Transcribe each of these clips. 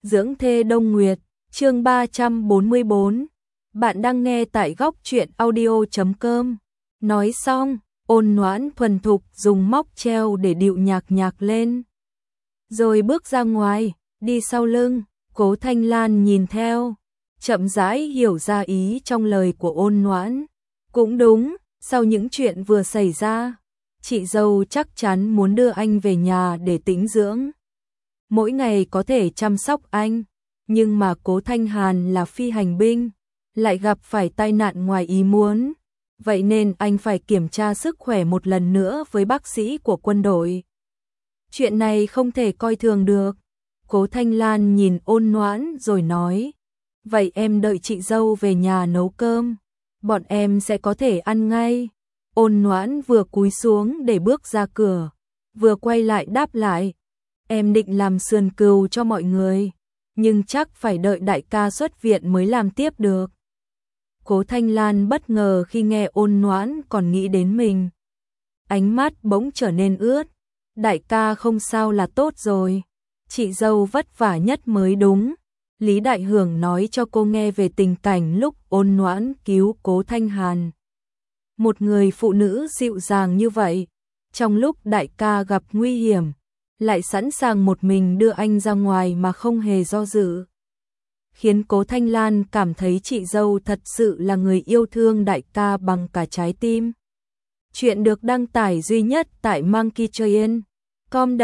Dưỡng thê Đông Nguyệt, chương 344. Bạn đang nghe tại góc truyện audio.com. Nói xong, Ôn Noãn thuần thục dùng móc treo để điệu nhạc lên. Rồi bước ra ngoài, đi sau lưng, Cố Thanh Lan nhìn theo, chậm rãi hiểu ra ý trong lời của Ôn Noãn. Cũng đúng, sau những chuyện vừa xảy ra, chị dâu chắc chắn muốn đưa anh về nhà để tĩnh dưỡng. Mỗi ngày có thể chăm sóc anh, nhưng mà Cố Thanh Hàn là phi hành binh, lại gặp phải tai nạn ngoài ý muốn. Vậy nên anh phải kiểm tra sức khỏe một lần nữa với bác sĩ của quân đội. Chuyện này không thể coi thường được. Cố Thanh Lan nhìn Ôn Noãn rồi nói, vậy em đợi chị dâu về nhà nấu cơm, bọn em sẽ có thể ăn ngay. Ôn Noãn vừa cúi xuống để bước ra cửa, vừa quay lại đáp lại, em định làm sườn cừu cho mọi người, nhưng chắc phải đợi đại ca xuất viện mới làm tiếp được. Cố Thanh Lan bất ngờ khi nghe Ôn Noãn còn nghĩ đến mình. Ánh mắt bỗng trở nên ướt. Đại ca không sao là tốt rồi. Chị dâu vất vả nhất mới đúng. Lý Đại Hưởng nói cho cô nghe về tình cảnh lúc Ôn Noãn cứu Cố Thanh Hàn. Một người phụ nữ dịu dàng như vậy, trong lúc đại ca gặp nguy hiểm, lại sẵn sàng một mình đưa anh ra ngoài mà không hề do dự, khiến Cố Thanh Lan cảm thấy chị dâu thật sự là người yêu thương đại ca bằng cả trái tim. Chuyện được đăng tải duy nhất tại monkeytrain.com.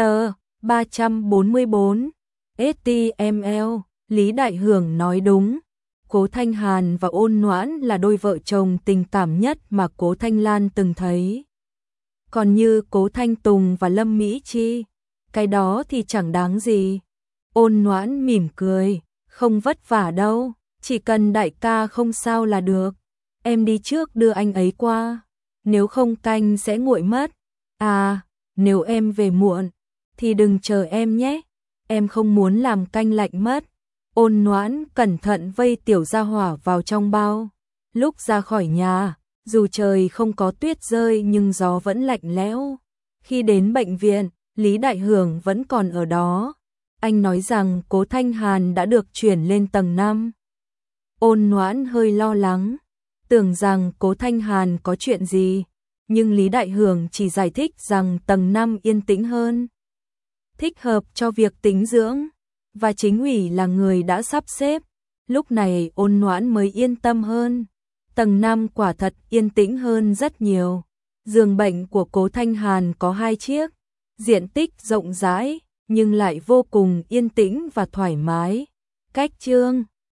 344 HTML. Lý Đại Hưởng nói đúng, Cố Thanh Hàn và Ôn Noãn là đôi vợ chồng tình cảm nhất mà Cố Thanh Lan từng thấy. Còn như Cố Thanh Tùng và Lâm Mỹ Chi, cái đó thì chẳng đáng gì. Ôn Noãn mỉm cười, không vất vả đâu, chỉ cần đại ca không sao là được. Em đi trước đưa anh ấy qua, nếu không canh sẽ nguội mất. À, nếu em về muộn, thì đừng chờ em nhé, em không muốn làm canh lạnh mất. Ôn Noãn cẩn thận vây tiểu gia hỏa vào trong bao. Lúc ra khỏi nhà, dù trời không có tuyết rơi nhưng gió vẫn lạnh lẽo. Khi đến bệnh viện, Lý Đại Hưởng vẫn còn ở đó. Anh nói rằng Cố Thanh Hàn đã được chuyển lên tầng 5. Ôn Noãn hơi lo lắng, tưởng rằng Cố Thanh Hàn có chuyện gì, nhưng Lý Đại Hưởng chỉ giải thích rằng tầng 5 yên tĩnh hơn, thích hợp cho việc tĩnh dưỡng, và chính ủy là người đã sắp xếp. Lúc này Ôn Noãn mới yên tâm hơn. Tầng 5 quả thật yên tĩnh hơn rất nhiều. Giường bệnh của Cố Thanh Hàn có 2 chiếc, diện tích rộng rãi, nhưng lại vô cùng yên tĩnh và thoải mái. Cách chương